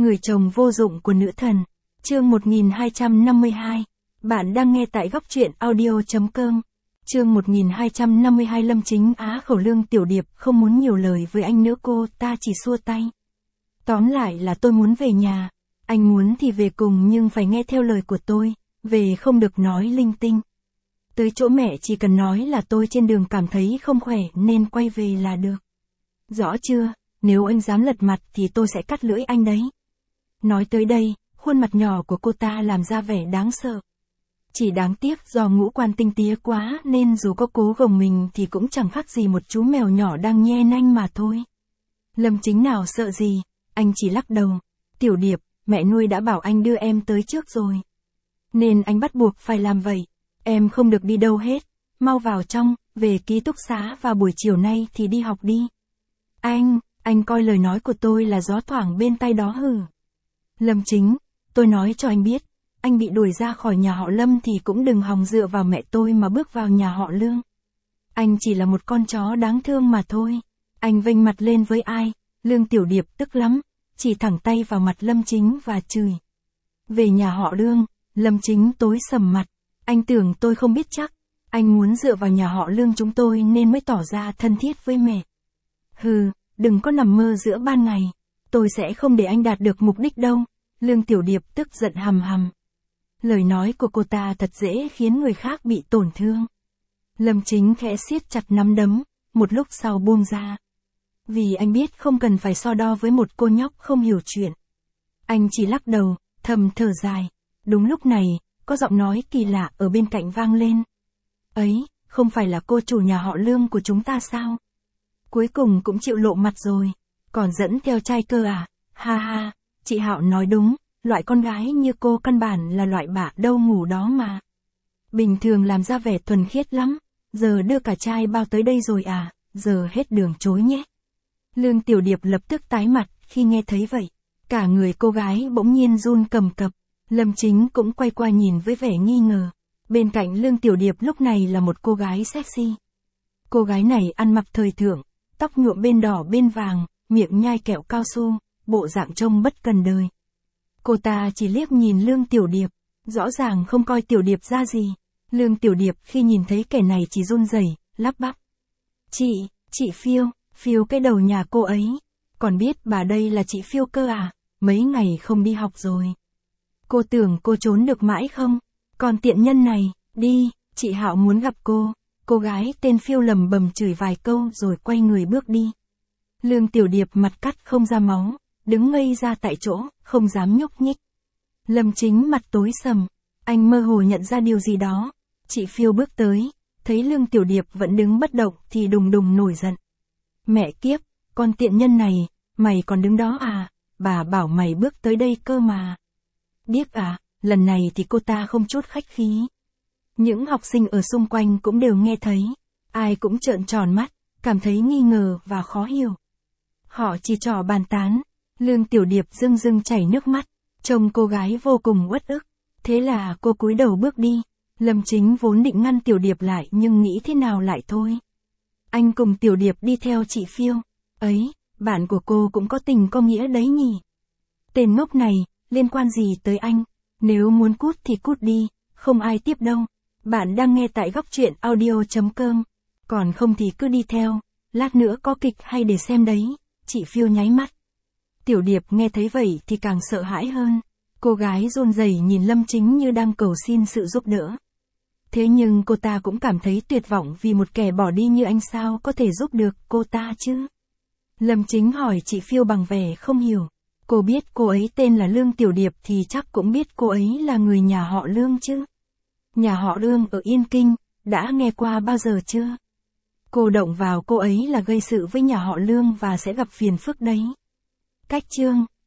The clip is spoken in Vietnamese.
Người chồng vô dụng của nữ thần. Chương 1252. Bạn đang nghe tại góc truyện audio.com. Chương 1252. Lâm Chính Á khẩu Lương Tiểu Điệp không muốn nhiều lời với anh nữa, cô ta chỉ xua tay. Tóm lại là tôi muốn về nhà. Anh muốn thì về cùng nhưng phải nghe theo lời của tôi, về không được nói linh tinh. Tới chỗ mẹ chỉ cần nói là tôi trên đường cảm thấy không khỏe nên quay về là được. Rõ chưa, nếu anh dám lật mặt thì tôi sẽ cắt lưỡi anh đấy. Nói tới đây, khuôn mặt nhỏ của cô ta làm ra vẻ đáng sợ. Chỉ đáng tiếc do ngũ quan tinh tía quá nên dù có cố gồng mình thì cũng chẳng khác gì một chú mèo nhỏ đang nhe nanh mà thôi. Lâm Chính nào sợ gì, anh chỉ lắc đầu. Tiểu Điệp, mẹ nuôi đã bảo anh đưa em tới trước rồi. Nên anh bắt buộc phải làm vậy. Em không được đi đâu hết. Mau vào trong, về ký túc xá và buổi chiều nay thì đi học đi. Anh coi lời nói của tôi là gió thoảng bên tai đó hử? Lâm Chính, tôi nói cho anh biết, anh bị đuổi ra khỏi nhà họ Lâm thì cũng đừng hòng dựa vào mẹ tôi mà bước vào nhà họ Lương. Anh chỉ là một con chó đáng thương mà thôi. Anh vênh mặt lên với ai? Lương Tiểu Điệp tức lắm, chỉ thẳng tay vào mặt Lâm Chính và chửi. Về nhà họ Lương, Lâm Chính tối sầm mặt. Anh tưởng tôi không biết chắc, anh muốn dựa vào nhà họ Lương chúng tôi nên mới tỏ ra thân thiết với mẹ. Hừ, đừng có nằm mơ giữa ban ngày, tôi sẽ không để anh đạt được mục đích đâu. Lương Tiểu Điệp tức giận hầm hầm. Lời nói của cô ta thật dễ khiến người khác bị tổn thương. Lâm Chính khẽ siết chặt nắm đấm, một lúc sau buông ra. Vì anh biết không cần phải so đo với một cô nhóc không hiểu chuyện. Anh chỉ lắc đầu, thầm thở dài. Đúng lúc này, có giọng nói kỳ lạ ở bên cạnh vang lên. Ấy, không phải là cô chủ nhà họ Lương của chúng ta sao? Cuối cùng cũng chịu lộ mặt rồi, còn dẫn theo trai cơ à? Ha ha, chị Hạo nói đúng, loại con gái như cô căn bản là loại bả đâu ngủ đó mà. Bình thường làm ra vẻ thuần khiết lắm, giờ đưa cả trai bao tới đây rồi à, giờ hết đường chối nhé. Lương Tiểu Điệp lập tức tái mặt khi nghe thấy vậy, cả người cô gái bỗng nhiên run cầm cập. Lâm Chính cũng quay qua nhìn với vẻ nghi ngờ. Bên cạnh Lương Tiểu Điệp lúc này là một cô gái sexy. Cô gái này ăn mặc thời thượng, tóc nhuộm bên đỏ bên vàng, miệng nhai kẹo cao su, bộ dạng trông bất cần đời. Cô ta chỉ liếc nhìn Lương Tiểu Điệp, rõ ràng không coi Tiểu Điệp ra gì. Lương Tiểu Điệp khi nhìn thấy kẻ này chỉ run rẩy, lắp bắp. Chị Phiêu cái đầu nhà cô ấy. Còn biết bà đây là chị Phiêu cơ à, mấy ngày không đi học rồi. Cô tưởng cô trốn được mãi không? Còn tiện nhân này, đi, chị Hạo muốn gặp cô. Cô gái tên Phiêu lầm bầm chửi vài câu rồi quay người bước đi. Lương Tiểu Điệp mặt cắt không ra máu, đứng ngây ra tại chỗ, không dám nhúc nhích. Lâm Chính mặt tối sầm, anh mơ hồ nhận ra điều gì đó. Chị Phiêu bước tới, thấy Lương Tiểu Điệp vẫn đứng bất động thì đùng đùng nổi giận. Mẹ kiếp, con tiện nhân này, mày còn đứng đó à? Bà bảo mày bước tới đây cơ mà. Điếc à, lần này thì cô ta không chút khách khí. Những học sinh ở xung quanh cũng đều nghe thấy, ai cũng trợn tròn mắt, cảm thấy nghi ngờ và khó hiểu. Họ chỉ trò bàn tán, Lương Tiểu Điệp rưng rưng chảy nước mắt, trông cô gái vô cùng uất ức, thế là cô cúi đầu bước đi. Lâm Chính vốn định ngăn Tiểu Điệp lại nhưng nghĩ thế nào lại thôi. Anh cùng Tiểu Điệp đi theo chị Phiêu, ấy, bạn của cô cũng có tình có nghĩa đấy nhỉ. Tên ngốc này, liên quan gì tới anh, nếu muốn cút thì cút đi, không ai tiếp đâu. Bạn đang nghe tại góc truyện audio.com, còn không thì cứ đi theo, lát nữa có kịch hay để xem đấy. Chị Phiêu nháy mắt. Tiểu Điệp nghe thấy vậy thì càng sợ hãi hơn, cô gái run rẩy nhìn Lâm Chính như đang cầu xin sự giúp đỡ. Thế nhưng cô ta cũng cảm thấy tuyệt vọng vì một kẻ bỏ đi như anh sao có thể giúp được cô ta chứ. Lâm Chính hỏi chị Phiêu bằng vẻ không hiểu. Cô biết cô ấy tên là Lương Tiểu Điệp thì chắc cũng biết cô ấy là người nhà họ Lương chứ. Nhà họ Lương ở Yên Kinh, đã nghe qua bao giờ chưa? Cô động vào cô ấy là gây sự với nhà họ Lương và sẽ gặp phiền phức đấy. Cách chương